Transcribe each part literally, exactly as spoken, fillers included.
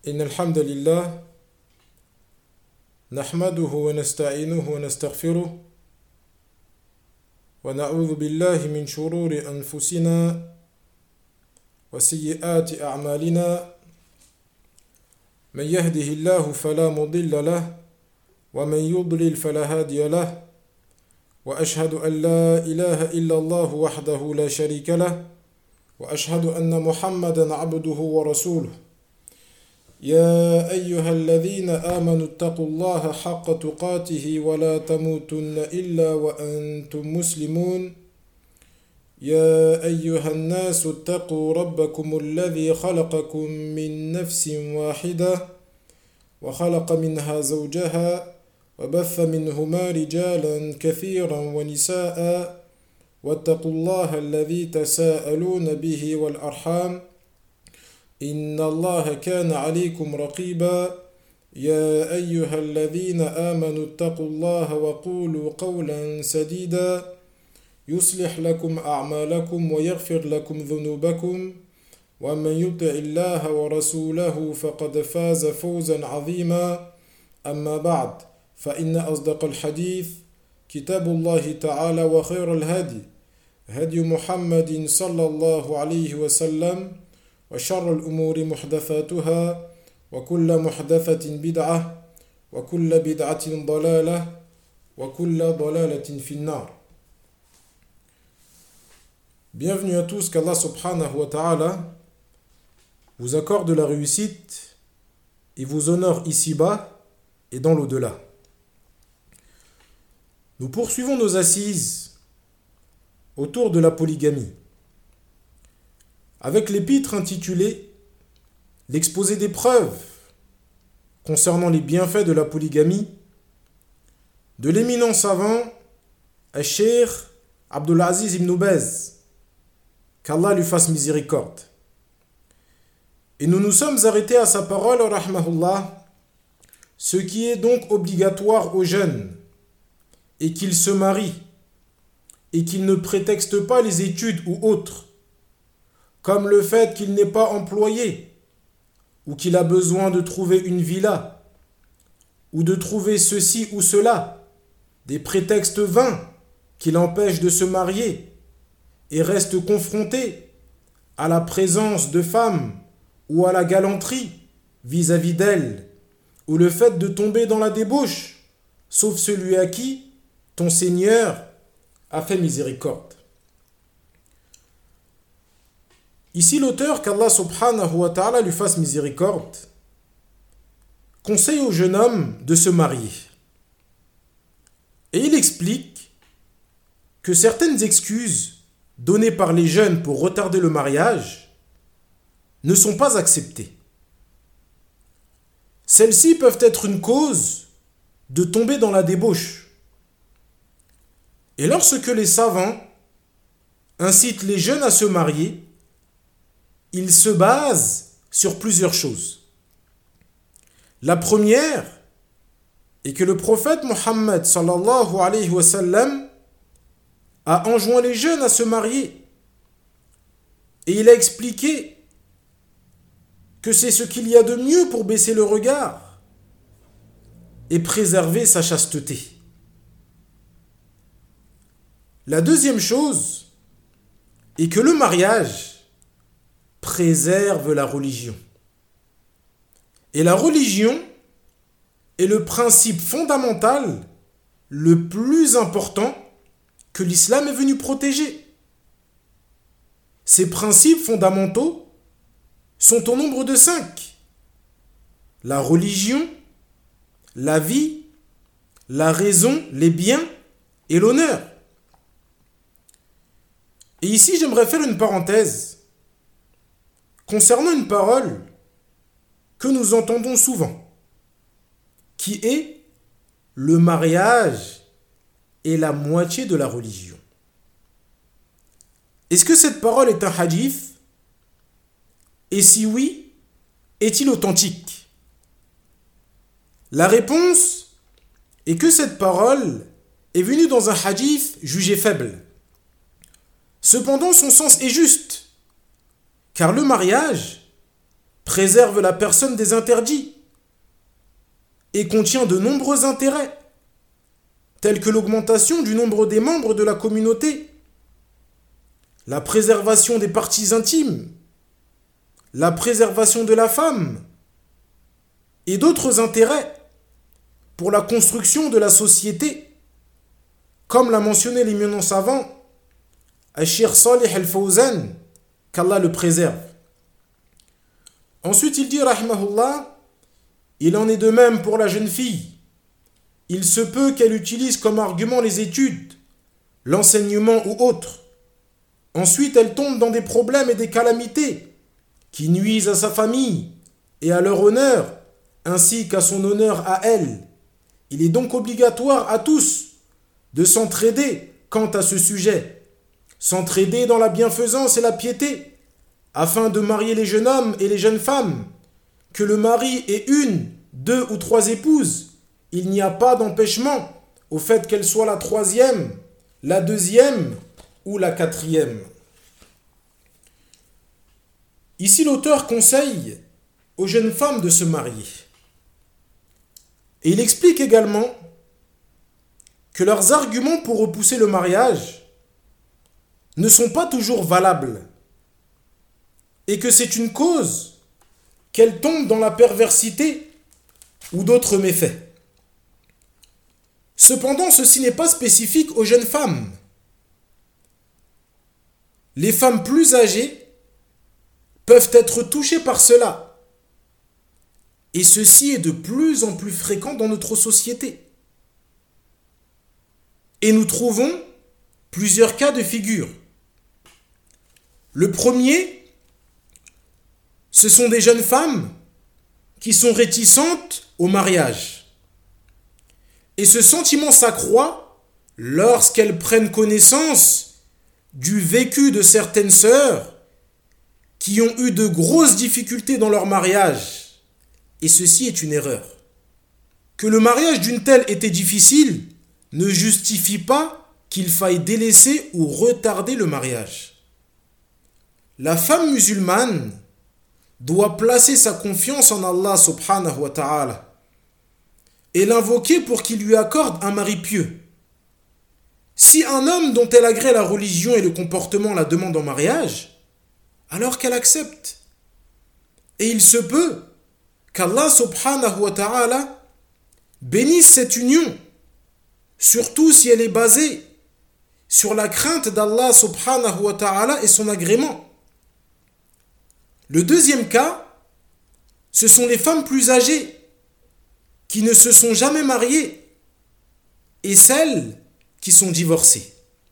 إن الحمد لله نحمده ونستعينه ونستغفره ونعوذ بالله من شرور أنفسنا وسيئات أعمالنا من يهده الله فلا مضل له ومن يضلل فلا هادي له وأشهد أن لا إله إلا الله وحده لا شريك له وأشهد أن محمدا عبده ورسوله يا أيها الذين آمنوا اتقوا الله حق تقاته ولا تموتن إلا وأنتم مسلمون يا أيها الناس اتقوا ربكم الذي خلقكم من نفس واحدة وخلق منها زوجها وبث منهما رجالا كثيرا ونساء واتقوا الله الذي تساءلون به والأرحام إن الله كان عليكم رقيبا يا أيها الذين آمنوا اتقوا الله وقولوا قولا سديدا يصلح لكم أعمالكم ويغفر لكم ذنوبكم ومن يطع الله ورسوله فقد فاز فوزا عظيما أما بعد فإن أصدق الحديث كتاب الله تعالى وخير الهدي هدي محمد صلى الله عليه وسلم وشر الأمور محدثاتها وكل محدثة بدعة وكل بدعة ضلالة وكل ضلالة في النار. Bienvenue à tous, qu'Allah subhanahu wa ta'ala vous accorde la réussite et vous honore ici-bas et dans l'au-delà. Nous poursuivons nos assises autour de la polygamie avec l'épître intitulée « L'exposé des preuves concernant les bienfaits de la polygamie » de l'éminent savant Cheikh Abdul Aziz ibn Baz, qu'Allah lui fasse miséricorde. Et nous nous sommes arrêtés à sa parole, rahmahullah, ce qui est donc obligatoire aux jeunes, et qu'ils se marient, et qu'ils ne prétextent pas les études ou autres, comme le fait qu'il n'est pas employé, ou qu'il a besoin de trouver une villa, ou de trouver ceci ou cela, des prétextes vains qui l'empêchent de se marier, et reste confronté à la présence de femmes ou à la galanterie vis-à-vis d'elles, ou le fait de tomber dans la débauche, sauf celui à qui ton Seigneur a fait miséricorde. Ici, l'auteur, qu'Allah subhanahu wa ta'ala lui fasse miséricorde, conseille au jeune homme de se marier. Et il explique que certaines excuses données par les jeunes pour retarder le mariage ne sont pas acceptées. Celles-ci peuvent être une cause de tomber dans la débauche. Et lorsque les savants incitent les jeunes à se marier, ils se basent sur plusieurs choses. La première est que le prophète Mohammed sallallahu alayhi wa sallam a enjoint les jeunes à se marier. Et il a expliqué que c'est ce qu'il y a de mieux pour baisser le regard et préserver sa chasteté. La deuxième chose est que le mariage préserve la religion. Et la religion est le principe fondamental le plus important que l'islam est venu protéger. Ces principes fondamentaux sont au nombre de cinq. La religion, la vie, la raison, les biens et l'honneur. Et ici, j'aimerais faire une parenthèse concernant une parole que nous entendons souvent, qui est le mariage est la moitié de la religion. Est-ce que cette parole est un hadith? Et si oui, est-il authentique? La réponse est que cette parole est venue dans un hadith jugé faible. Cependant, son sens est juste, car le mariage préserve la personne des interdits et contient de nombreux intérêts, tels que l'augmentation du nombre des membres de la communauté, la préservation des parties intimes, la préservation de la femme et d'autres intérêts pour la construction de la société, comme l'a mentionné l'éminent savant Cheikh Salih Al-Fawzan, qu'Allah le préserve. Ensuite, il dit, rahimahullah, il en est de même pour la jeune fille. Il se peut qu'elle utilise comme argument les études, l'enseignement ou autre. Ensuite, elle tombe dans des problèmes et des calamités qui nuisent à sa famille et à leur honneur, ainsi qu'à son honneur à elle. Il est donc obligatoire à tous de s'entraider quant à ce sujet, s'entraider dans la bienfaisance et la piété, afin de marier les jeunes hommes et les jeunes femmes, que le mari ait une, deux ou trois épouses. Il n'y a pas d'empêchement au fait qu'elle soit la troisième, la deuxième ou la quatrième. Ici, l'auteur conseille aux jeunes femmes de se marier. Et il explique également que leurs arguments pour repousser le mariage ne sont pas toujours valables et que c'est une cause qu'elles tombent dans la perversité ou d'autres méfaits. Cependant, ceci n'est pas spécifique aux jeunes femmes. Les femmes plus âgées peuvent être touchées par cela. Et ceci est de plus en plus fréquent dans notre société. Et nous trouvons plusieurs cas de figure. Le premier, ce sont des jeunes femmes qui sont réticentes au mariage. Et ce sentiment s'accroît lorsqu'elles prennent connaissance du vécu de certaines sœurs qui ont eu de grosses difficultés dans leur mariage. Et ceci est une erreur. Que le mariage d'une telle était difficile ne justifie pas qu'il faille délaisser ou retarder le mariage. La femme musulmane doit placer sa confiance en Allah subhanahu wa ta'ala et l'invoquer pour qu'il lui accorde un mari pieux. Si un homme dont elle agrée la religion et le comportement la demande en mariage, alors qu'elle accepte. Et il se peut qu'Allah subhanahu wa ta'ala bénisse cette union, surtout si elle est basée sur la crainte d'Allah subhanahu wa ta'ala et son agrément. Le deuxième cas, ce sont les femmes plus âgées qui ne se sont jamais mariées et celles qui sont divorcées.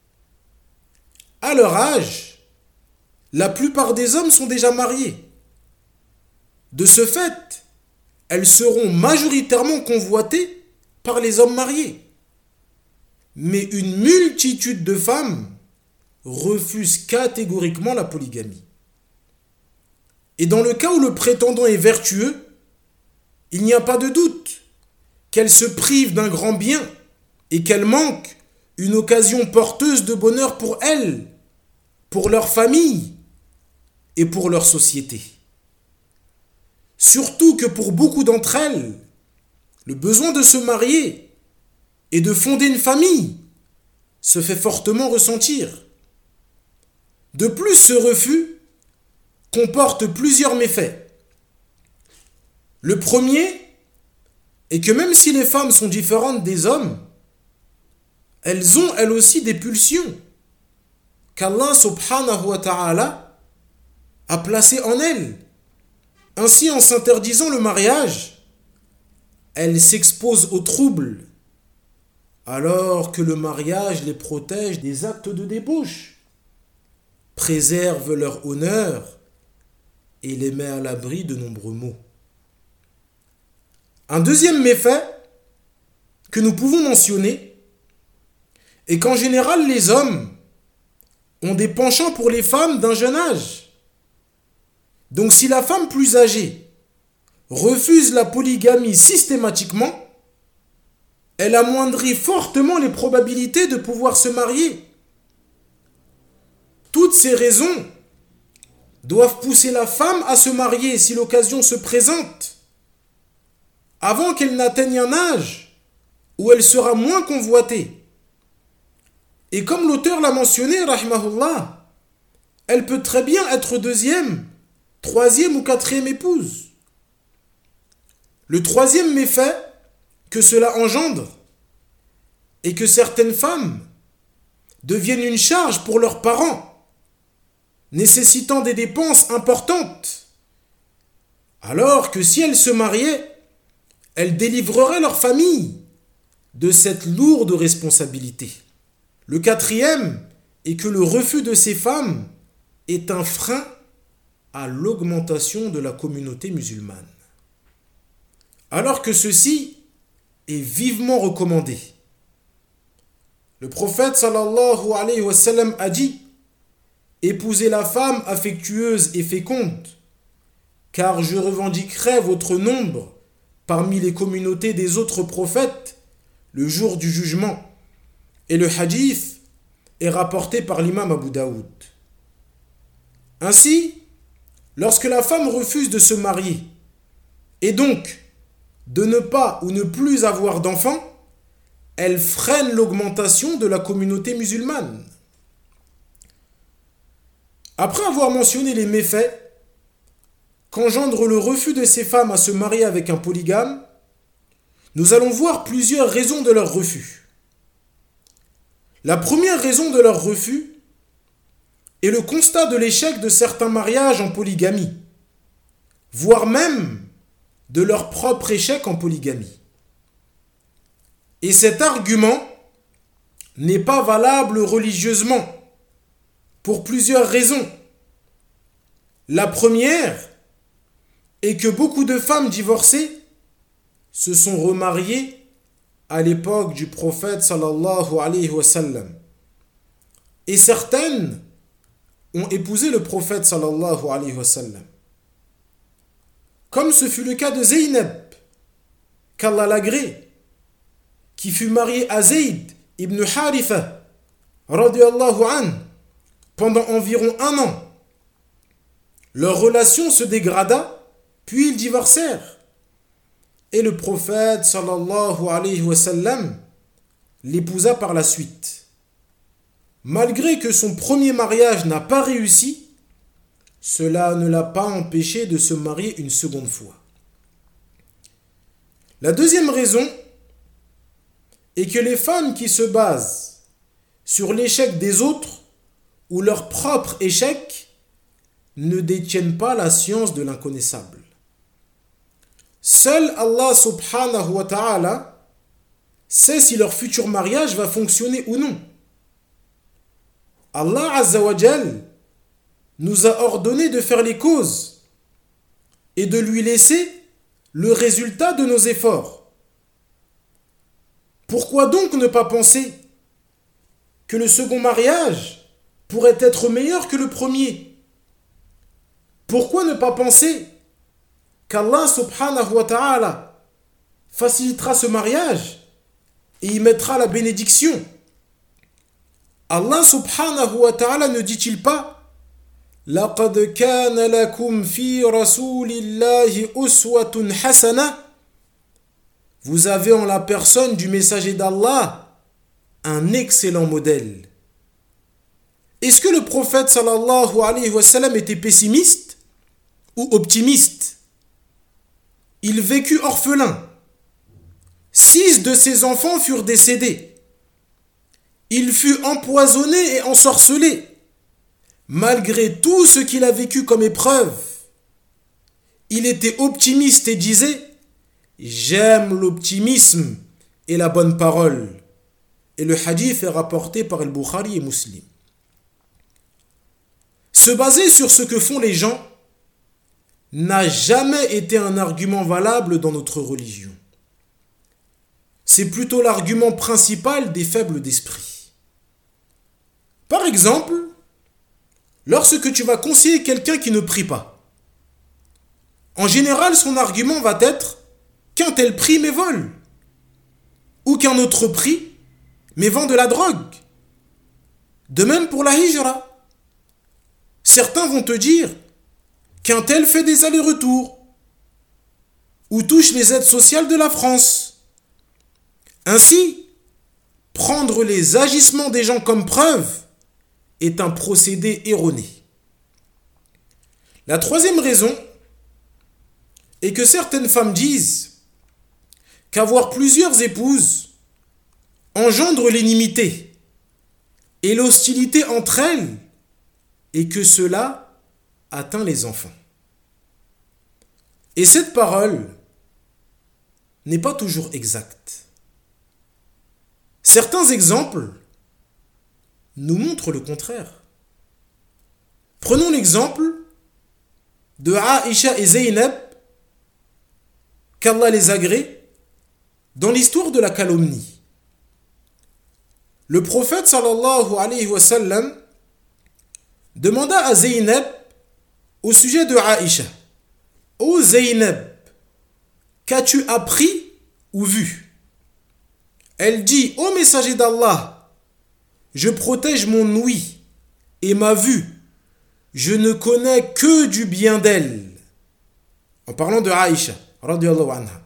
À leur âge, la plupart des hommes sont déjà mariés. De ce fait, elles seront majoritairement convoitées par les hommes mariés. Mais une multitude de femmes refusent catégoriquement la polygamie. Et dans le cas où le prétendant est vertueux, il n'y a pas de doute qu'elle se prive d'un grand bien et qu'elle manque une occasion porteuse de bonheur pour elles, pour leur famille et pour leur société. Surtout que pour beaucoup d'entre elles, le besoin de se marier et de fonder une famille se fait fortement ressentir. De plus, ce refus comporte plusieurs méfaits. Le premier est que même si les femmes sont différentes des hommes, elles ont elles aussi des pulsions qu'Allah subhanahu wa ta'ala a placées en elles. Ainsi, en s'interdisant le mariage, elles s'exposent aux troubles, alors que le mariage les protège des actes de débauche, préserve leur honneur et les met à l'abri de nombreux maux. Un deuxième méfait que nous pouvons mentionner est qu'en général les hommes ont des penchants pour les femmes d'un jeune âge. Donc si la femme plus âgée refuse la polygamie systématiquement, elle amoindrit fortement les probabilités de pouvoir se marier. Toutes ces raisons doivent pousser la femme à se marier si l'occasion se présente, avant qu'elle n'atteigne un âge où elle sera moins convoitée. Et comme l'auteur l'a mentionné, rahimahullah, elle peut très bien être deuxième, troisième ou quatrième épouse. Le troisième méfait que cela engendre est que certaines femmes deviennent une charge pour leurs parents, nécessitant des dépenses importantes, alors que si elles se mariaient, elles délivreraient leur famille de cette lourde responsabilité. Le quatrième est que le refus de ces femmes est un frein à l'augmentation de la communauté musulmane, alors que ceci est vivement recommandé. Le prophète sallallahu alayhi wa sallam a dit: épousez la femme affectueuse et féconde, car je revendiquerai votre nombre parmi les communautés des autres prophètes le jour du jugement. Et le hadith est rapporté par l'imam Abu Daoud. Ainsi, lorsque la femme refuse de se marier, et donc de ne pas ou ne plus avoir d'enfants, elle freine l'augmentation de la communauté musulmane. Après avoir mentionné les méfaits qu'engendre le refus de ces femmes à se marier avec un polygame, nous allons voir plusieurs raisons de leur refus. La première raison de leur refus est le constat de l'échec de certains mariages en polygamie, voire même de leur propre échec en polygamie. Et cet argument n'est pas valable religieusement pour plusieurs raisons. La première est que beaucoup de femmes divorcées se sont remariées à l'époque du prophète sallallahu alayhi wa sallam. Et certaines ont épousé le prophète sallallahu alayhi wa sallam. Comme ce fut le cas de Zeynep, qu'Allah l'agrée, qui fut mariée à Zayd ibn Haritha, radiyallahu anhu, pendant environ un an. Leur relation se dégrada, puis ils divorcèrent. Et le prophète sallallahu alayhi wa sallam l'épousa par la suite. Malgré que son premier mariage n'a pas réussi, cela ne l'a pas empêché de se marier une seconde fois. La deuxième raison est que les femmes qui se basent sur l'échec des autres ou leur propre échec ne détiennent pas la science de l'inconnaissable. Seul Allah subhanahu wa ta'ala sait si leur futur mariage va fonctionner ou non. Allah azza wa jal nous a ordonné de faire les causes et de lui laisser le résultat de nos efforts. Pourquoi donc ne pas penser que le second mariage pourrait être meilleur que le premier? Pourquoi ne pas penser qu'Allah subhanahu wa ta'ala facilitera ce mariage et y mettra la bénédiction? Allah subhanahu wa ta'ala ne dit-il pas: لَقَدْ كَانَ لَكُمْ فِي رَسُولِ اللَّهِ أُسْوَةٌ حَسَنَةٌ. Vous avez en la personne du messager d'Allah un excellent modèle. Est-ce que le prophète sallallahu alayhi wa sallam était pessimiste ou optimiste? Il vécut orphelin. Six de ses enfants furent décédés. Il fut empoisonné et ensorcelé. Malgré tout ce qu'il a vécu comme épreuve, il était optimiste et disait: j'aime l'optimisme et la bonne parole. Et le hadith est rapporté par Al-Bukhari et Muslim. Se baser sur ce que font les gens n'a jamais été un argument valable dans notre religion. C'est plutôt l'argument principal des faibles d'esprit. Par exemple, lorsque tu vas conseiller quelqu'un qui ne prie pas, en général, son argument va être qu'un tel prie mais vole, ou qu'un autre prie mais vend de la drogue. De même pour la hijra. Certains vont te dire: qu'un tel fait des allers-retours ou touche les aides sociales de la France. Ainsi, prendre les agissements des gens comme preuve est un procédé erroné. La troisième raison est que certaines femmes disent qu'avoir plusieurs épouses engendre l'inimité et l'hostilité entre elles et que cela atteint les enfants. Et cette parole n'est pas toujours exacte. Certains exemples nous montrent le contraire. Prenons l'exemple de Aïcha et Zeynep, qu'Allah les agrée, dans l'histoire de la calomnie. Le prophète sallallahu alayhi wa sallam demanda à Zeynep au sujet de Aïcha: Ô Zeynep, qu'as-tu appris ou vu? Elle dit: Ô messager d'Allah, je protège mon ouïe et ma vue, je ne connais que du bien d'elle. En parlant de Aïcha, radiyallahu anha.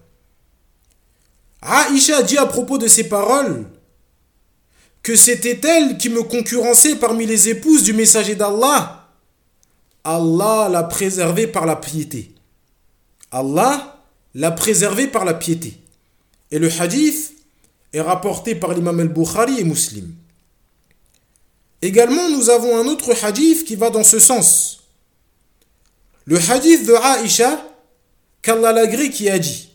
Aïcha dit à propos de ces paroles que c'était elle qui me concurrençait parmi les épouses du messager d'Allah. Allah l'a préservée par la piété. Allah l'a préservée par la piété. Et le hadith est rapporté par l'imam al-Bukhari et Muslim. Également, nous avons un autre hadith qui va dans ce sens. Le hadith de Aïcha, qu'Allah l'agrée, qui a dit: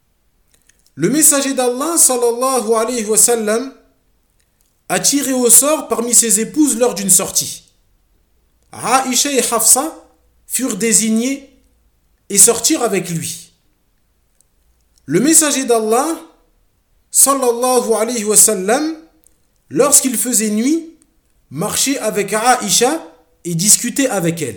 le messager d'Allah sallallahu alayhi wa sallam a tiré au sort parmi ses épouses lors d'une sortie. Aïcha et Hafsa furent désignés et sortirent avec lui. Le messager d'Allah sallallahu alayhi wa sallam, lorsqu'il faisait nuit, marchait avec Aïcha et discutait avec elle.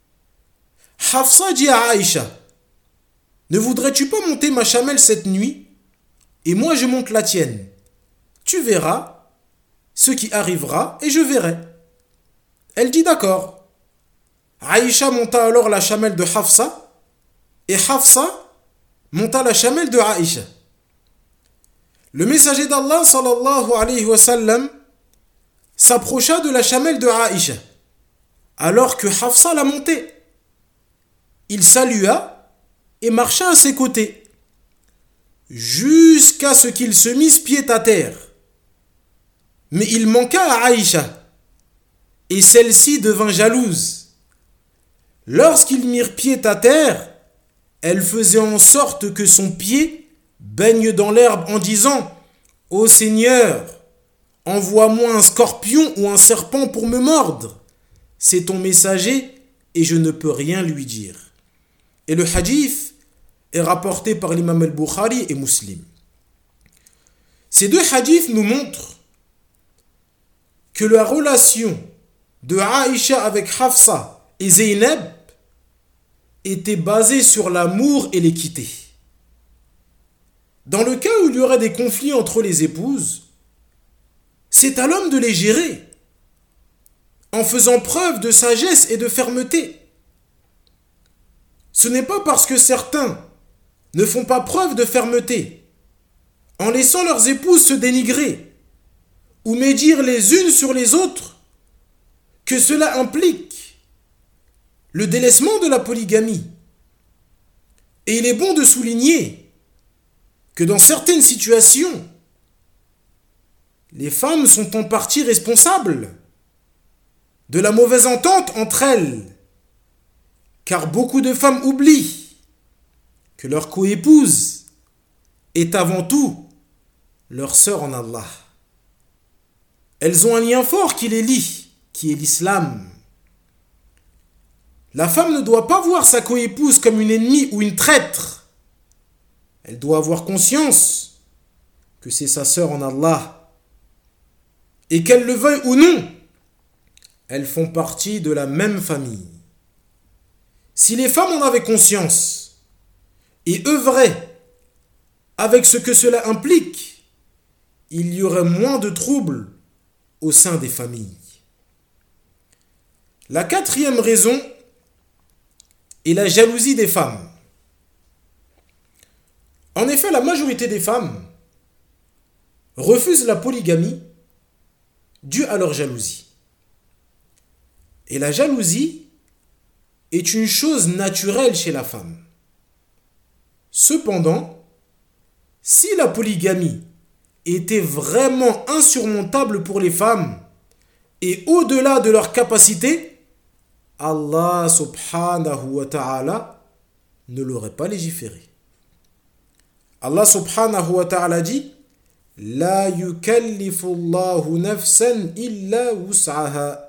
Hafsa dit à Aïcha: ne voudrais-tu pas monter ma chamelle cette nuit et moi je monte la tienne? Tu verras ce qui arrivera et je verrai. Elle dit d'accord. Aïcha monta alors la chamelle de Hafsa et Hafsa monta la chamelle de Aïcha. Le messager d'Allah sallallahu alayhi wa sallam s'approcha de la chamelle de Aïcha alors que Hafsa la montait. Il salua et marcha à ses côtés jusqu'à ce qu'ils se missent pied à terre. Mais il manqua à Aïcha et celle-ci devint jalouse. Lorsqu'ils mirent pied à terre, elle faisait en sorte que son pied baigne dans l'herbe en disant: Ô Seigneur, envoie-moi un scorpion ou un serpent pour me mordre. C'est ton messager et je ne peux rien lui dire. Et le hadith est rapporté par l'imam al-Bukhari et Muslim. Ces deux hadiths nous montrent que la relation de Aïcha avec Hafsa et Zeynep était basée sur l'amour et l'équité. Dans le cas où il y aurait des conflits entre les épouses, c'est à l'homme de les gérer en faisant preuve de sagesse et de fermeté. Ce n'est pas parce que certains ne font pas preuve de fermeté en laissant leurs épouses se dénigrer ou médire les unes sur les autres que cela implique le délaissement de la polygamie. Et il est bon de souligner que dans certaines situations, les femmes sont en partie responsables de la mauvaise entente entre elles, car beaucoup de femmes oublient que leur coépouse est avant tout leur sœur en Allah. Elles ont un lien fort qui les lie, qui est l'islam. La femme ne doit pas voir sa coépouse comme une ennemie ou une traître. Elle doit avoir conscience que c'est sa sœur en Allah. Et qu'elle le veuille ou non, elles font partie de la même famille. Si les femmes en avaient conscience et œuvraient avec ce que cela implique, il y aurait moins de troubles au sein des familles. La quatrième raison et la jalousie des femmes. En effet, la majorité des femmes refusent la polygamie due à leur jalousie. Et la jalousie est une chose naturelle chez la femme. Cependant, si la polygamie était vraiment insurmontable pour les femmes et au-delà de leur capacité, Allah subhanahu wa ta'ala ne l'aurait pas légiféré. Allah subhanahu wa ta'ala dit La yukallifu Allahu nafsan illa wus'aha.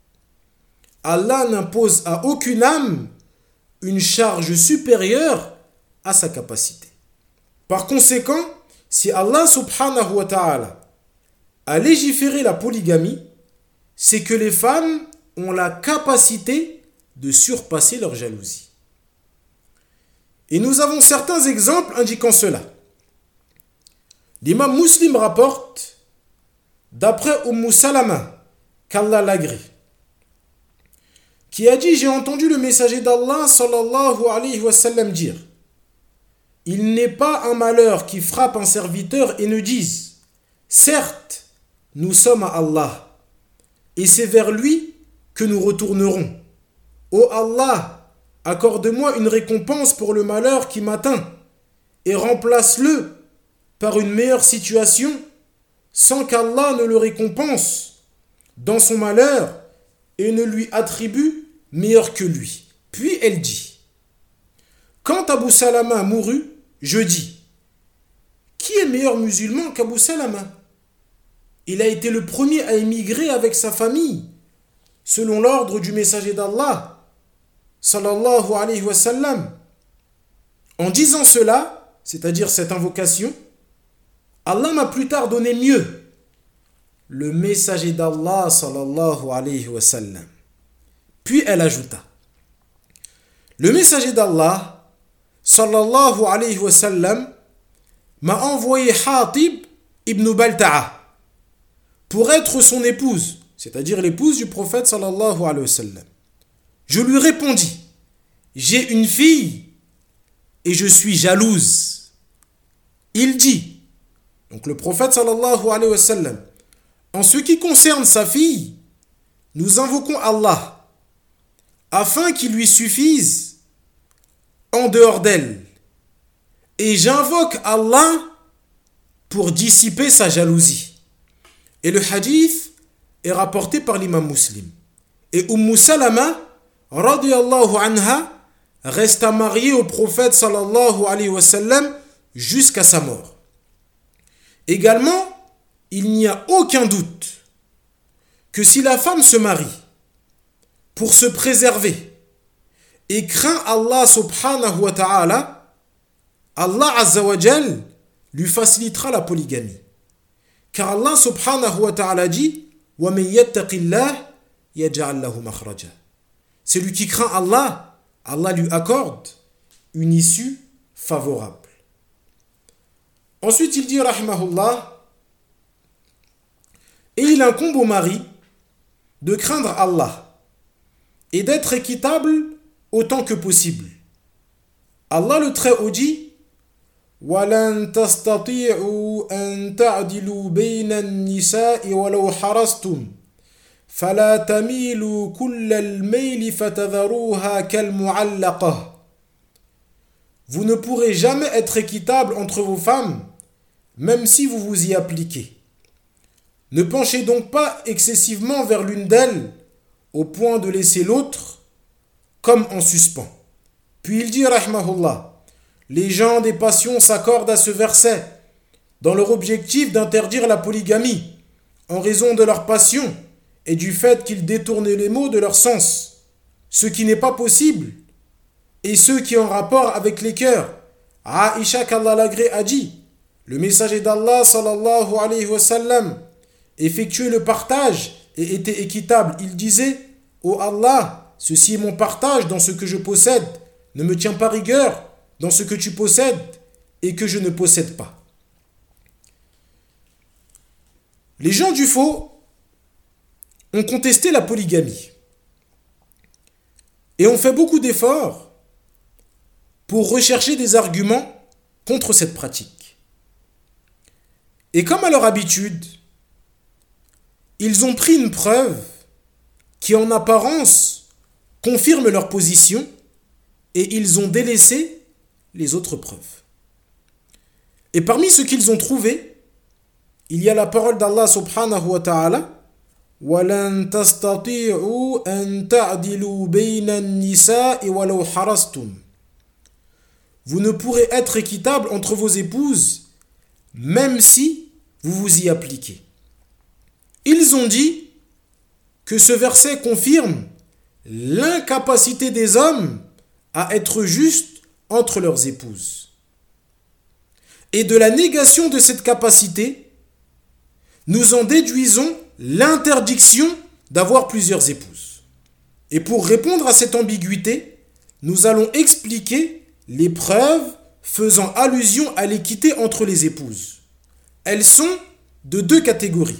Allah n'impose à aucune âme une charge supérieure à sa capacité. Par conséquent, si Allah subhanahu wa ta'ala a légiféré la polygamie, c'est que les femmes ont la capacité de surpasser leur jalousie. Et nous avons certains exemples indiquant cela. L'imam Muslim rapporte, d'après Umm Salama, qu'Allah l'agrée, qui a dit « J'ai entendu le messager d'Allah sallallahu alayhi wa sallam dire « Il n'est pas un malheur qui frappe un serviteur et ne dise « Certes, nous sommes à Allah, et c'est vers lui que nous retournerons. Ô Allah, accorde-moi une récompense pour le malheur qui m'atteint, et remplace-le par une meilleure situation, sans qu'Allah ne le récompense dans son malheur et ne lui attribue meilleur que lui. » Puis elle dit, quand Abu Salama mourut, je dis, qui est meilleur musulman qu'Abu Salama? Il a été le premier à émigrer avec sa famille, selon l'ordre du messager d'Allah, sallallahu alayhi wa sallam. En disant cela, c'est-à-dire cette invocation, Allah m'a plus tard donné mieux, le messager d'Allah, sallallahu alayhi wa sallam. Puis elle ajouta, le messager d'Allah, sallallahu alayhi wa sallam, m'a envoyé Hatib ibn Balta'a pour être son épouse, c'est-à-dire l'épouse du prophète sallallahu alayhi wa sallam. Je lui répondis, j'ai une fille et je suis jalouse. Il dit, donc le prophète sallallahu alayhi wa sallam, en ce qui concerne sa fille, nous invoquons Allah afin qu'il lui suffise en dehors d'elle. Et j'invoque Allah pour dissiper sa jalousie. Et le hadith est rapporté par l'imam Muslim. Et Umm Salama, radiyallahu anha, resta mariée au prophète sallallahu alayhi wa sallam jusqu'à sa mort. Également, il n'y a aucun doute que si la femme se marie pour se préserver et craint Allah subhanahu wa ta'ala, Allah azza wa jal lui facilitera la polygamie. Car Allah subhanahu wa ta'ala dit wa man yattaqillah yaj'al lahu makhraja. Celui qui craint Allah, Allah lui accorde une issue favorable. Ensuite, il dit rahimahullah, et il incombe au mari de craindre Allah et d'être équitable autant que possible. Allah le Très-Haut dit وَلَن تَسْتَطِيعُوا أَن تَعْدِلُوا بَيْنَ النِّسَاءِ وَلَوْ حَرَصْتُمْ فَلَا تَمِيلُوا كُلَّ الْمَيْلِ فَتَذَرُوهَا كَالْمُعَلَّقَةِ. Vous ne pourrez jamais être équitable entre vos femmes, même si vous vous y appliquez. Ne penchez donc pas excessivement vers l'une d'elles, au point de laisser l'autre comme en suspens. Puis il dit, rahmahullah, les gens des passions s'accordent à ce verset dans leur objectif d'interdire la polygamie en raison de leur passion et du fait qu'ils détournent les mots de leur sens, ce qui n'est pas possible, et ceux qui ont rapport avec les cœurs. Aïcha qu'Allah l'agrée a dit, le messager d'Allah sallallahu alayhi wa sallam effectuait le partage et était équitable. Il disait, ô Allah, ceci est mon partage dans ce que je possède, ne me tiens pas rigueur dans ce que tu possèdes et que je ne possède pas. Les gens du faux ont contesté la polygamie et ont fait beaucoup d'efforts pour rechercher des arguments contre cette pratique. Et comme à leur habitude, ils ont pris une preuve qui en apparence confirme leur position et ils ont délaissé les autres preuves. Et parmi ce qu'ils ont trouvé, il y a la parole d'Allah subhanahu wa ta'ala وَلَن تَسْتَطِيعُوا أَن تَعْدِلُوا بَيْنَ النِّسَاءِ وَلَوْ حَرَصْتُمْ. Vous ne pourrez être équitable entre vos épouses, même si vous vous y appliquez. Ils ont dit que ce verset confirme l'incapacité des hommes à être justes entre leurs épouses. Et de la négation de cette capacité, nous en déduisons l'interdiction d'avoir plusieurs épouses. Et pour répondre à cette ambiguïté, nous allons expliquer les preuves faisant allusion à l'équité entre les épouses. Elles sont de deux catégories.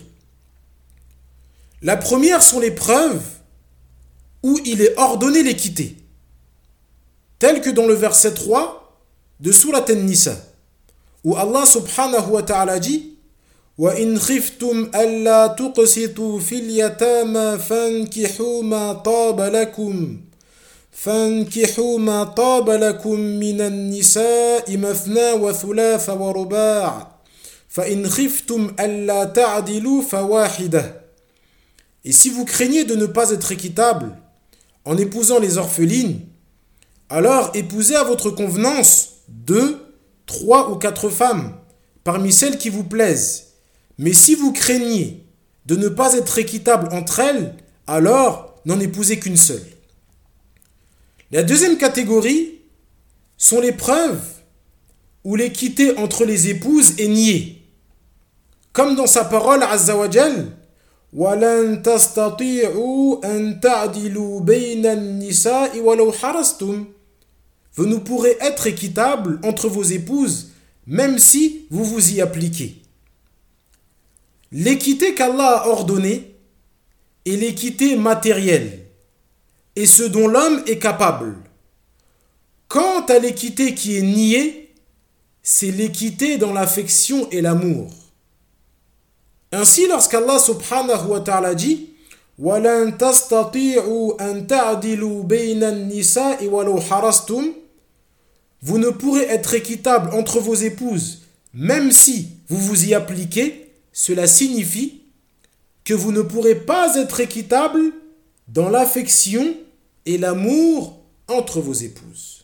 La première sont les preuves où il est ordonné l'équité, telles que dans le verset trois de Sourate An-Nisa, où Allah subhanahu wa ta'ala dit وَإِنْ خِفْتُمْ أَلَّا تُقْسِطُوا فِي الْيَتَامَى فَانكِحُوا مَا طَابَ لَكُمْ فَانكِحُوا مَا طَابَ لَكُمْ مِنَ النِّسَاءِ مَثْنَى وَثُلَاثَ وَرُبَاعَ فَإِنْ خِفْتُمْ أَلَّا تَعْدِلُوا فَوَاحِدَةً. Et si vous craignez de ne pas être équitable en épousant les orphelines, alors épousez à votre convenance deux, trois ou quatre femmes parmi celles qui vous plaisent. Mais si vous craignez de ne pas être équitable entre elles, alors n'en épousez qu'une seule. La deuxième catégorie sont les preuves où l'équité entre les épouses est niée. Comme dans sa parole, Azza wa Jal, وَلَن تَسْتَطِيعُوا أَن تَعْدِلُوا بَيْنَ النِّسَاءِ وَلَوْ حَرَصْتُمْ. Vous ne pourrez être équitable entre vos épouses, même si vous vous y appliquez. L'équité qu'Allah a ordonnée est l'équité matérielle et ce dont l'homme est capable. Quant à l'équité qui est niée, c'est l'équité dans l'affection et l'amour. Ainsi, lorsqu'Allah subhanahu wa ta'ala dit وَلَن تَسْتَطِيعُوا أَن تَعْدِلُوا بَيْنَ النِّسَاءِ وَلَوْ حَرَصْتُمْ. Vous ne pourrez être équitable entre vos épouses, même si vous vous y appliquez. Cela signifie que vous ne pourrez pas être équitable dans l'affection et l'amour entre vos épouses.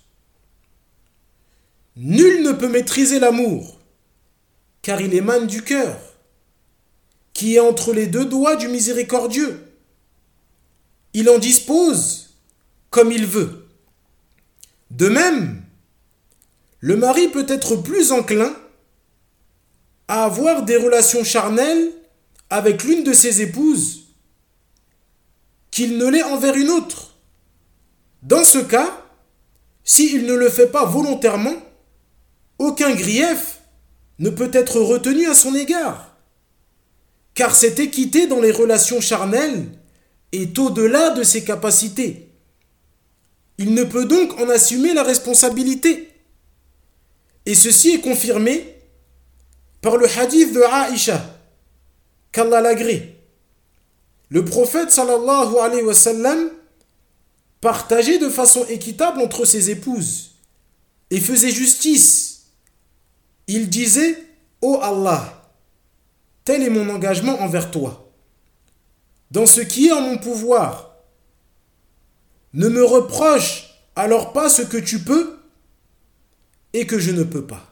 Nul ne peut maîtriser l'amour, car il émane du cœur, qui est entre les deux doigts du miséricordieux. Il en dispose comme il veut. De même, le mari peut être plus enclin à avoir des relations charnelles avec l'une de ses épouses qu'il ne l'est envers une autre. Dans ce cas, s'il ne le fait pas volontairement, aucun grief ne peut être retenu à son égard, car cette équité dans les relations charnelles est au-delà de ses capacités. Il ne peut donc en assumer la responsabilité. Et ceci est confirmé par le hadith de Aïcha, qu'Allah l'agrée. Le prophète sallallahu alayhi wa sallam partageait de façon équitable entre ses épouses et faisait justice. Il disait: Ô Allah, tel est mon engagement envers toi. Dans ce qui est en mon pouvoir, ne me reproche alors pas ce que tu peux et que je ne peux pas.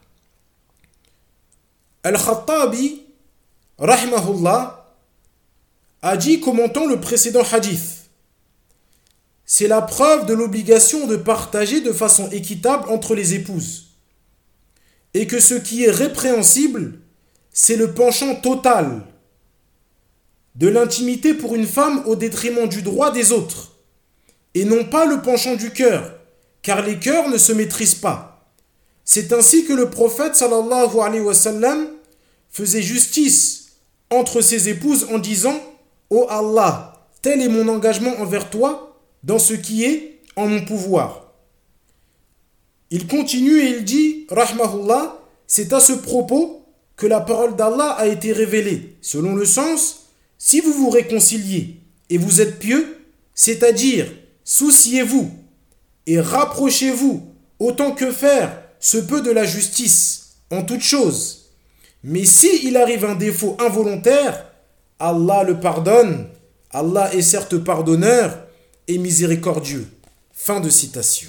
Al-Khattabi, rahimahullah, a dit, commentant le précédent hadith, c'est la preuve de l'obligation de partager de façon équitable entre les épouses, et que ce qui est répréhensible, c'est le penchant total de l'intimité pour une femme au détriment du droit des autres, et non pas le penchant du cœur, car les cœurs ne se maîtrisent pas. C'est ainsi que le prophète sallallahu alayhi wa sallam faisait justice entre ses épouses en disant: Ô Allah, tel est mon engagement envers toi dans ce qui est en mon pouvoir. il continue et il dit, rahmahullah, c'est à ce propos que la parole d'Allah a été révélée, selon le sens, si vous vous réconciliez et vous êtes pieux, c'est-à-dire souciez-vous et rapprochez-vous autant que faire se peut de la justice en toute chose. Mais si il arrive un défaut involontaire, Allah le pardonne. Allah est certes pardonneur et miséricordieux. Fin de citation.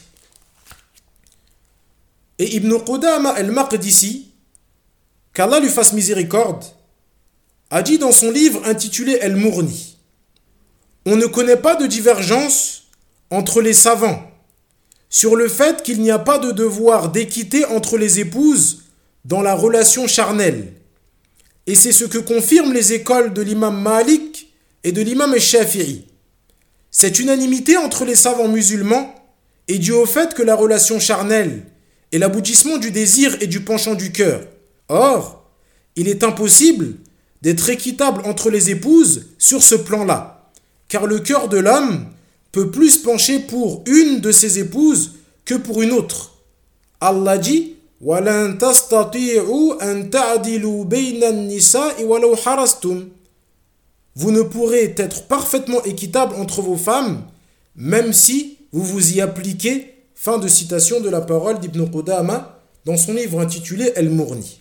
Et Ibn Qudama al-Maqdisi, qu'Allah lui fasse miséricorde, a dit dans son livre intitulé Al-Mourni, on ne connaît pas de divergence entre les savants sur le fait qu'il n'y a pas de devoir d'équité entre les épouses dans la relation charnelle. Et c'est ce que confirment les écoles de l'imam Malik et de l'imam Shafi'i. Cette unanimité entre les savants musulmans est due au fait que la relation charnelle est l'aboutissement du désir et du penchant du cœur. Or, il est impossible d'être équitable entre les épouses sur ce plan-là, car le cœur de l'homme peut plus pencher pour une de ses épouses que pour une autre. Allah dit « وَلَن تَسْتَطِيعُوا أَن تَعْدِلُوا بَيْنَ النِّسَاءِ وَلَوْ حَرَصْتُمْ » Vous ne pourrez être parfaitement équitable entre vos femmes, même si vous vous y appliquez. Fin de citation de la parole d'Ibn Qudama dans son livre intitulé Al-Mourni.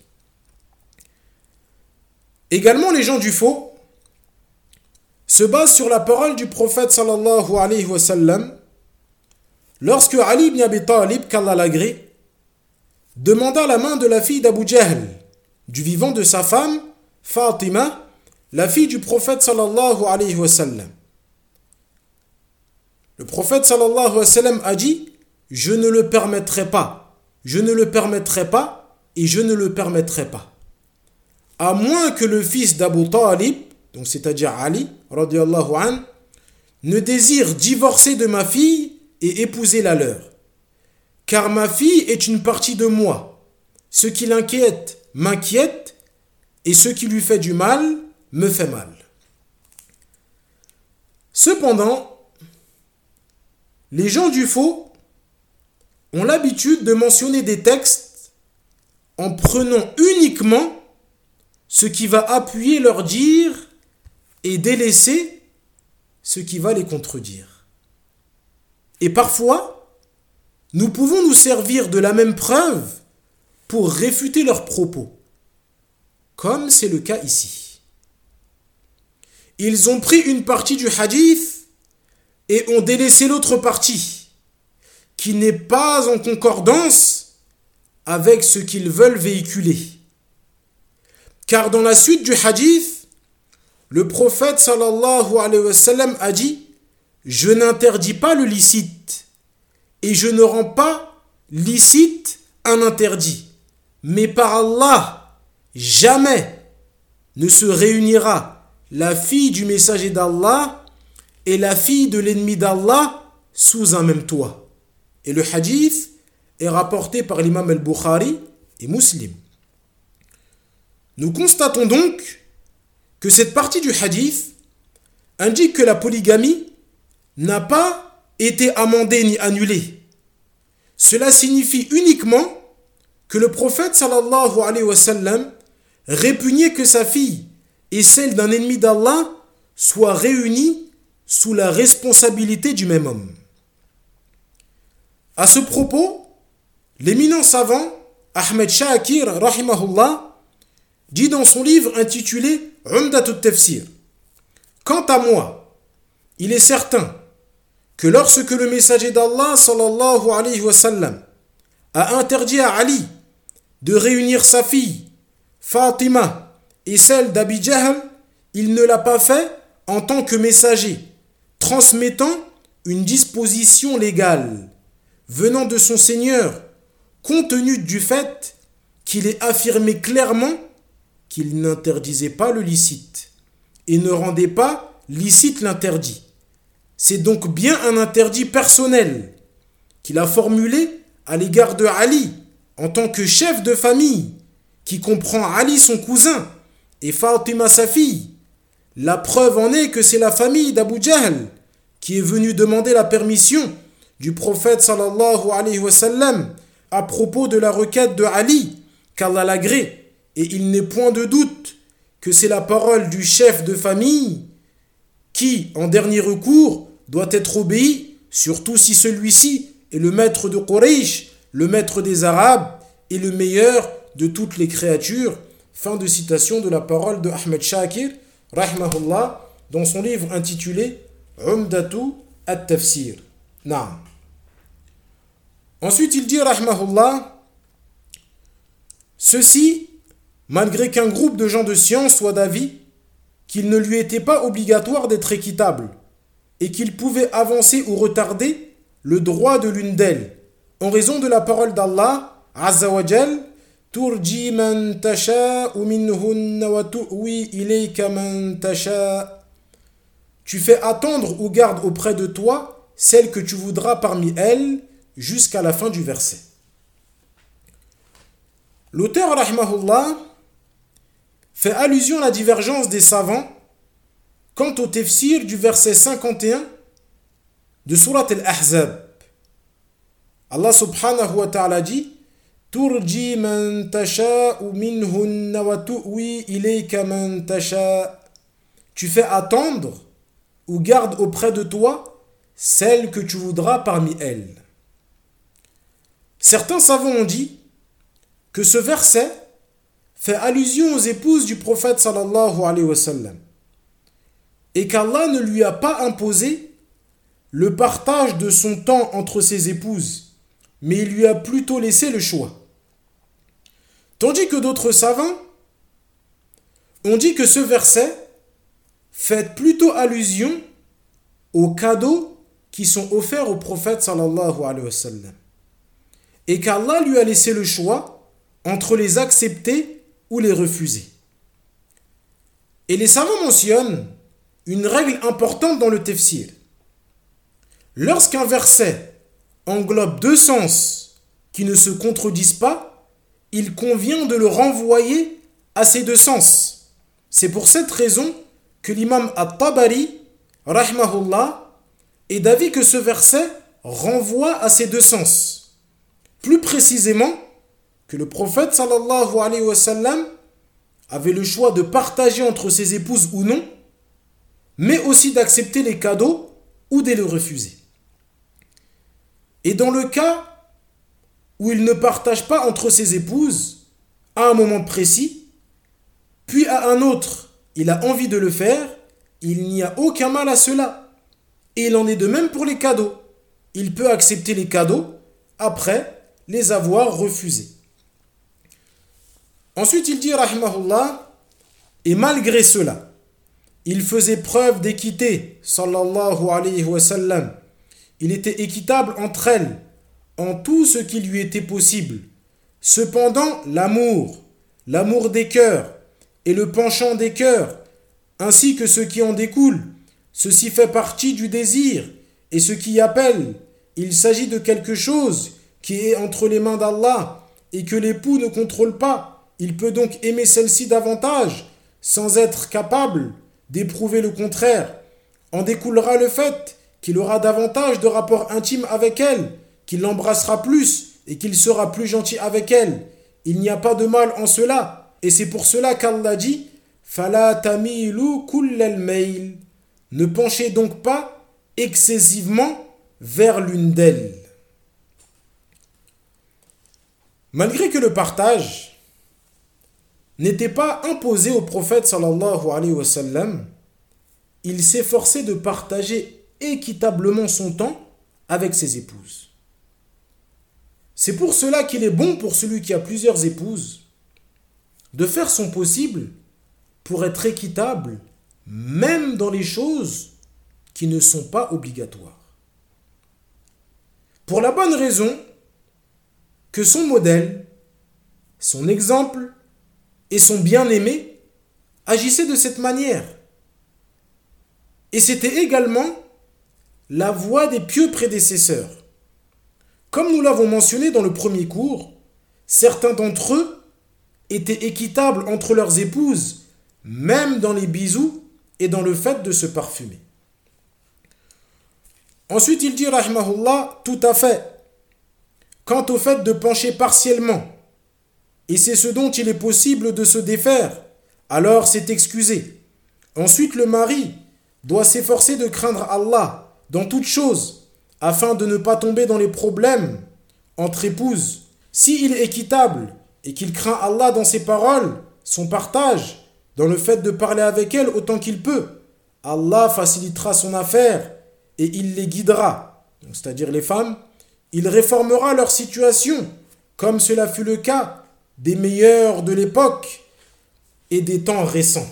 Également, les gens du faux se basent sur la parole du prophète sallallahu alayhi wa sallam lorsque Ali ibn Abi Talib, qu'Allah l'agrée, demanda la main de la fille d'Abu Jahl, du vivant de sa femme, Fatima, la fille du prophète sallallahu alayhi wa sallam. Le prophète sallallahu alayhi wa sallam a dit « Je ne le permettrai pas, je ne le permettrai pas et je ne le permettrai pas. » À moins que le fils d'Abu Talib, donc c'est-à-dire Ali, radiyallahu an, ne désire divorcer de ma fille et épouser la leur. Car ma fille est une partie de moi. Ce qui l'inquiète m'inquiète et ce qui lui fait du mal me fait mal. Cependant, les gens du faux ont l'habitude de mentionner des textes en prenant uniquement ce qui va appuyer leur dire et délaisser ce qui va les contredire. Et parfois, nous pouvons nous servir de la même preuve pour réfuter leurs propos, comme c'est le cas ici. Ils ont pris une partie du hadith et ont délaissé l'autre partie, qui n'est pas en concordance avec ce qu'ils veulent véhiculer. Car dans la suite du hadith, le prophète sallallahu alayhi wa sallam a dit « Je n'interdis pas le licite et je ne rends pas licite un interdit. Mais par Allah, jamais ne se réunira la fille du messager d'Allah et la fille de l'ennemi d'Allah sous un même toit. » Et le hadith est rapporté par l'imam al-Bukhari et Muslim. Nous constatons donc que cette partie du hadith indique que la polygamie n'a pas été amendée ni annulée. Cela signifie uniquement que le prophète sallallahu alayhi wa sallam répugnait que sa fille et celle d'un ennemi d'Allah soient réunies sous la responsabilité du même homme. À ce propos, l'éminent savant Ahmed Shakir rahimahullah dit dans son livre intitulé Umdatut Tafsir: quant à moi, il est certain que lorsque le messager d'Allah sallallahu alayhi wa sallam a interdit à Ali de réunir sa fille Fatima et celle d'Abi Jahl, il ne l'a pas fait en tant que messager, transmettant une disposition légale venant de son Seigneur, compte tenu du fait qu'il est affirmé clairement qu'il n'interdisait pas le licite et ne rendait pas licite l'interdit. C'est donc bien un interdit personnel qu'il a formulé à l'égard de Ali en tant que chef de famille, qui comprend Ali son cousin et Fatima sa fille. La preuve en est que c'est la famille d'Abu Jahl qui est venue demander la permission du prophète sallallahu alayhi wa sallam à propos de la requête de Ali, qu'Allah l'agrée, et il n'est point de doute que c'est la parole du chef de famille qui, en dernier recours, doit être obéi, surtout si celui-ci est le maître de Quraysh, le maître des Arabes et le meilleur de toutes les créatures. Fin de citation de la parole de Ahmed Shakir, rahimahullah, dans son livre intitulé Umdatu at-Tafsir. Naam. Ensuite, il dit, rahimahullah, ceci, malgré qu'un groupe de gens de science soit d'avis qu'il ne lui était pas obligatoire d'être équitable et qu'il pouvait avancer ou retarder le droit de l'une d'elles, en raison de la parole d'Allah, Azza wa Jal, Turji man tasha'u minhunna wa tu'wi ilayka man tasha'. Tu fais attendre ou gardes auprès de toi celle que tu voudras parmi elles, jusqu'à la fin du verset. L'auteur, rahimahullah, fait allusion à la divergence des savants quant au tafsir du verset cinquante et un de Surat Al-Ahzab. Allah subhanahu wa ta'ala dit Turji man tasha'u minhunna wa tu'wi ilayka man tasha'. Tu fais attendre ou garde auprès de toi celle que tu voudras parmi elles. Certains savants ont dit que ce verset fait allusion aux épouses du prophète sallallahu alayhi wa sallam et qu'Allah ne lui a pas imposé le partage de son temps entre ses épouses, mais il lui a plutôt laissé le choix. Tandis que d'autres savants ont dit que ce verset fait plutôt allusion aux cadeaux qui sont offerts au prophète sallallahu alayhi wa sallam et qu'Allah lui a laissé le choix entre les accepter ou les refuser. Et les savants mentionnent une règle importante dans le tafsir. Lorsqu'un verset englobe deux sens qui ne se contredisent pas, il convient de le renvoyer à ces deux sens. C'est pour cette raison que l'imam At-Tabari, rahimahullah, est d'avis que ce verset renvoie à ces deux sens. Plus précisément, que le prophète sallallahu alayhi wa sallam avait le choix de partager entre ses épouses ou non, mais aussi d'accepter les cadeaux ou de les refuser. Et dans le cas où il ne partage pas entre ses épouses, à un moment précis, puis à un autre, il a envie de le faire, il n'y a aucun mal à cela. Et il en est de même pour les cadeaux. Il peut accepter les cadeaux après les avoir refusés. Ensuite, il dit, rahimahullah, et malgré cela, il faisait preuve d'équité, sallallahu alayhi wa sallam. Il était équitable entre elles, en tout ce qui lui était possible. Cependant, l'amour, l'amour des cœurs et le penchant des cœurs, ainsi que ce qui en découle, ceci fait partie du désir, et ce qui appelle, il s'agit de quelque chose qui est entre les mains d'Allah et que l'époux ne contrôle pas. Il peut donc aimer celle-ci davantage sans être capable d'éprouver le contraire. En découlera le fait qu'il aura davantage de rapports intimes avec elle, qu'il l'embrassera plus et qu'il sera plus gentil avec elle. Il n'y a pas de mal en cela. Et c'est pour cela qu'Allah dit « Fala tamilu kullal mayl » Ne penchez donc pas excessivement vers l'une d'elles. Malgré que le partage n'était pas imposé au prophète sallallahu alayhi wa sallam, il s'efforçait de partager équitablement son temps avec ses épouses. C'est pour cela qu'il est bon pour celui qui a plusieurs épouses de faire son possible pour être équitable, même dans les choses qui ne sont pas obligatoires. Pour la bonne raison que son modèle, son exemple et son bien-aimé agissaient de cette manière. Et c'était également la voie des pieux prédécesseurs. Comme nous l'avons mentionné dans le premier cours, certains d'entre eux étaient équitables entre leurs épouses, même dans les bisous et dans le fait de se parfumer. Ensuite, il dit, rahimahullah, tout à fait. quant au fait de pencher partiellement, et c'est ce dont il est possible de se défaire, alors c'est excusé. Ensuite, le mari doit s'efforcer de craindre Allah dans toute chose, afin de ne pas tomber dans les problèmes entre épouses. S'il est équitable et qu'il craint Allah dans ses paroles, son partage, dans le fait de parler avec elle autant qu'il peut, Allah facilitera son affaire et il les guidera, donc, c'est-à-dire les femmes, il réformera leur situation, comme cela fut le cas des meilleurs de l'époque et des temps récents.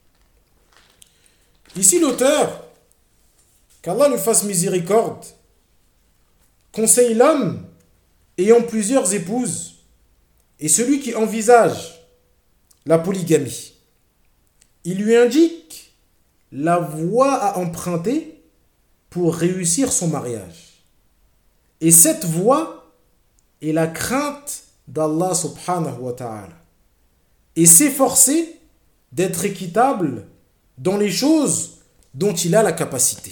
Ici l'auteur, qu'Allah lui fasse miséricorde, conseille l'homme ayant plusieurs épouses et celui qui envisage la polygamie. Il lui indique la voie à emprunter pour réussir son mariage. Et cette voie est la crainte d'Allah subhanahu wa ta'ala. Et s'efforcer d'être équitable dans les choses dont il a la capacité.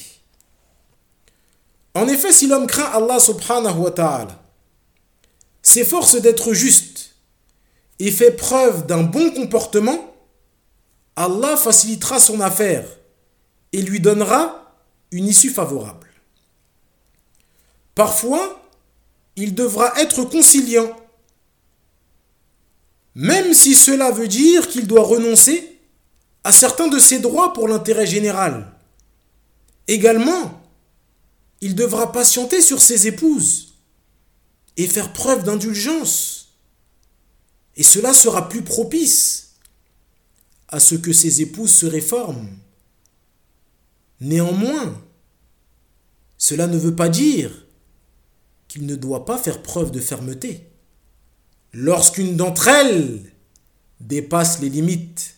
En effet, si l'homme craint Allah subhanahu wa ta'ala, s'efforce d'être juste et fait preuve d'un bon comportement, Allah facilitera son affaire et lui donnera une issue favorable. Parfois, il devra être conciliant, même si cela veut dire qu'il doit renoncer à certains de ses droits pour l'intérêt général. Également, il devra patienter sur ses épouses et faire preuve d'indulgence. Et cela sera plus propice à ce que ses épouses se réforment. Néanmoins, cela ne veut pas dire qu'il ne doit pas faire preuve de fermeté lorsqu'une d'entre elles dépasse les limites.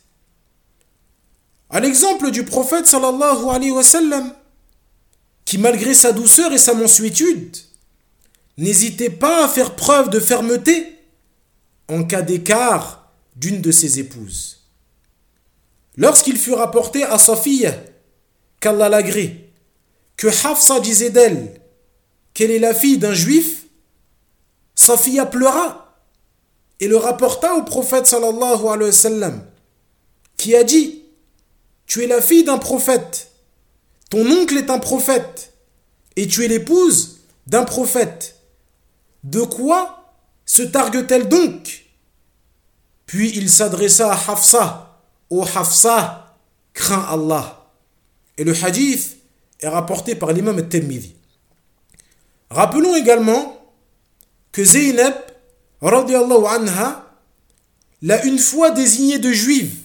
À l'exemple du prophète sallallahu alayhi wa sallam, qui malgré sa douceur et sa mansuétude, n'hésitait pas à faire preuve de fermeté en cas d'écart d'une de ses épouses. Lorsqu'il fut rapporté à sa fille, qu'Allah l'agrée, que Hafsa disait d'elle qu'elle est la fille d'un juif, sa fille pleura et le rapporta au prophète sallallahu alayhi wa sallam, qui a dit: tu es la fille d'un prophète, ton oncle est un prophète, et tu es l'épouse d'un prophète. De quoi se targue-t-elle donc? Puis il s'adressa à Hafsa: ô Hafsa, crains Allah. Et le hadith est rapporté par l'imam al-Tirmidhi. Rappelons également que Zeynep, radiyallahu anha, l'a une fois désignée de juive.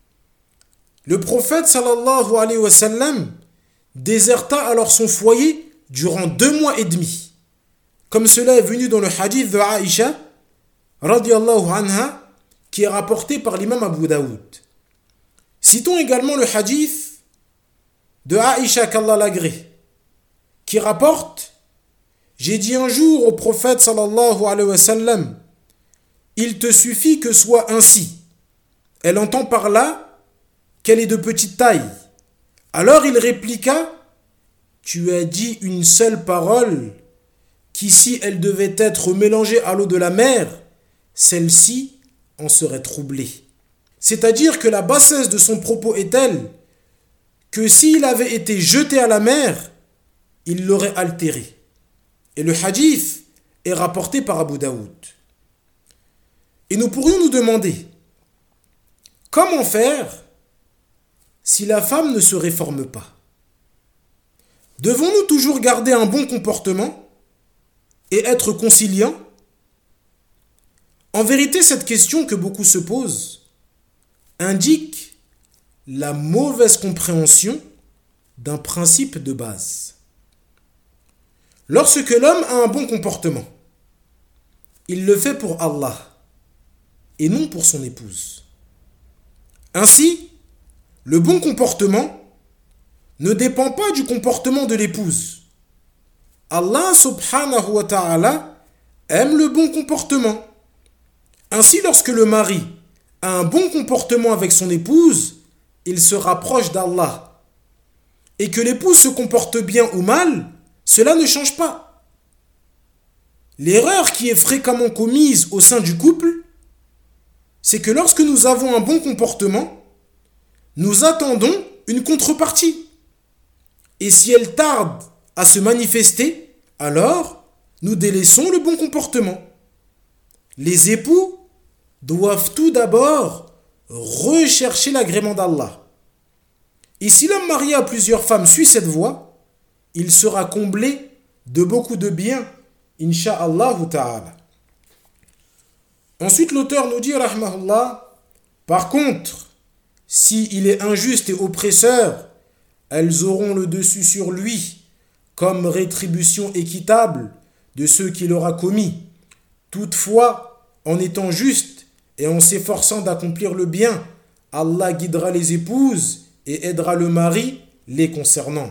Le prophète sallallahu alayhi wa sallam déserta alors son foyer durant deux mois et demi, comme cela est venu dans le hadith de Aïcha, radiyallahu anha, qui est rapporté par l'imam Abu Daoud. Citons également le hadith de Aïcha qu'Allah l'agrée, qui rapporte: j'ai dit un jour au prophète sallallahu alayhi wa sallam, il te suffit que soit ainsi. Elle entend par là qu'elle est de petite taille. Alors il répliqua: tu as dit une seule parole, qui si elle devait être mélangée à l'eau de la mer, celle-ci en serait troublée. C'est-à-dire que la bassesse de son propos est telle que s'il avait été jeté à la mer, il l'aurait altéré. Et le hadith est rapporté par Abu Daoud. Et nous pourrions nous demander, comment faire si la femme ne se réforme pas? Devons-nous toujours garder un bon comportement et être conciliants? En vérité, cette question que beaucoup se posent indique la mauvaise compréhension d'un principe de base. Lorsque l'homme a un bon comportement, il le fait pour Allah et non pour son épouse. Ainsi, le bon comportement ne dépend pas du comportement de l'épouse. Allah subhanahu wa ta'ala aime le bon comportement. Ainsi, lorsque le mari a un bon comportement avec son épouse, il se rapproche d'Allah. Et que l'épouse se comporte bien ou mal, cela ne change pas. L'erreur qui est fréquemment commise au sein du couple, c'est que lorsque nous avons un bon comportement, nous attendons une contrepartie. Et si elle tarde à se manifester, alors nous délaissons le bon comportement. Les époux doivent tout d'abord rechercher l'agrément d'Allah. Et si l'homme marié à plusieurs femmes suit cette voie, il sera comblé de beaucoup de biens, insha'Allah ta'ala. Ensuite, l'auteur nous dit, rahmahullah, par contre, s'il est injuste et oppresseur, elles auront le dessus sur lui, comme rétribution équitable de ceux qu'il aura commis. Toutefois, en étant juste et en s'efforçant d'accomplir le bien, Allah guidera les épouses et aidera le mari les concernant.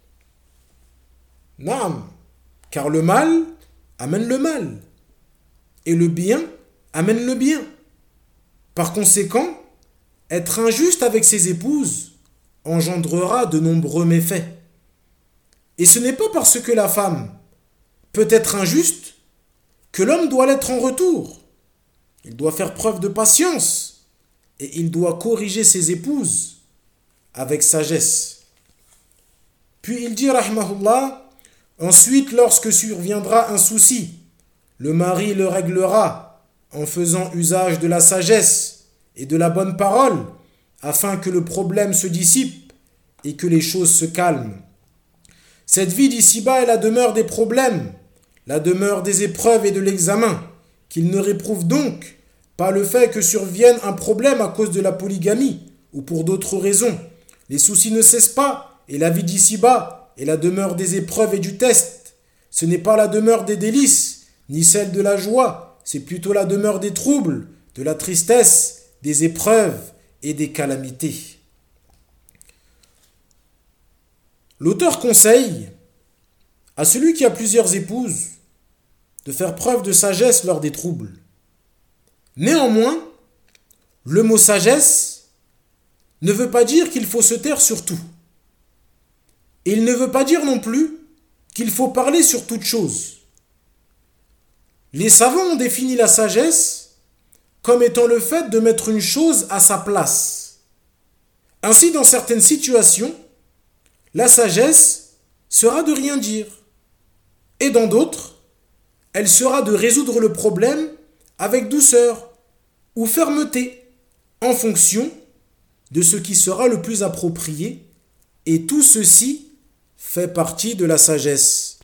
Naam, car le mal amène le mal, et le bien amène le bien. Par conséquent, être injuste avec ses épouses engendrera de nombreux méfaits. Et ce n'est pas parce que la femme peut être injuste que l'homme doit l'être en retour. Il doit faire preuve de patience et il doit corriger ses épouses avec sagesse. Puis il dit, rahmahullah, ensuite, lorsque surviendra un souci, le mari le réglera en faisant usage de la sagesse et de la bonne parole, afin que le problème se dissipe et que les choses se calment. Cette vie d'ici-bas est la demeure des problèmes, la demeure des épreuves et de l'examen, qu'il ne réprouve donc pas le fait que survienne un problème à cause de la polygamie ou pour d'autres raisons. Les soucis ne cessent pas et la vie d'ici-bas est la demeure des épreuves et du test. Ce n'est pas la demeure des délices, ni celle de la joie, c'est plutôt la demeure des troubles, de la tristesse, des épreuves et des calamités. L'auteur conseille à celui qui a plusieurs épouses de faire preuve de sagesse lors des troubles. Néanmoins, le mot sagesse ne veut pas dire qu'il faut se taire sur tout. Et il ne veut pas dire non plus qu'il faut parler sur toute chose. Les savants ont défini la sagesse comme étant le fait de mettre une chose à sa place. Ainsi, dans certaines situations, la sagesse sera de rien dire. Et dans d'autres, elle sera de résoudre le problème avec douceur ou fermeté, en fonction de ce qui sera le plus approprié. Et tout ceci fait partie de la sagesse.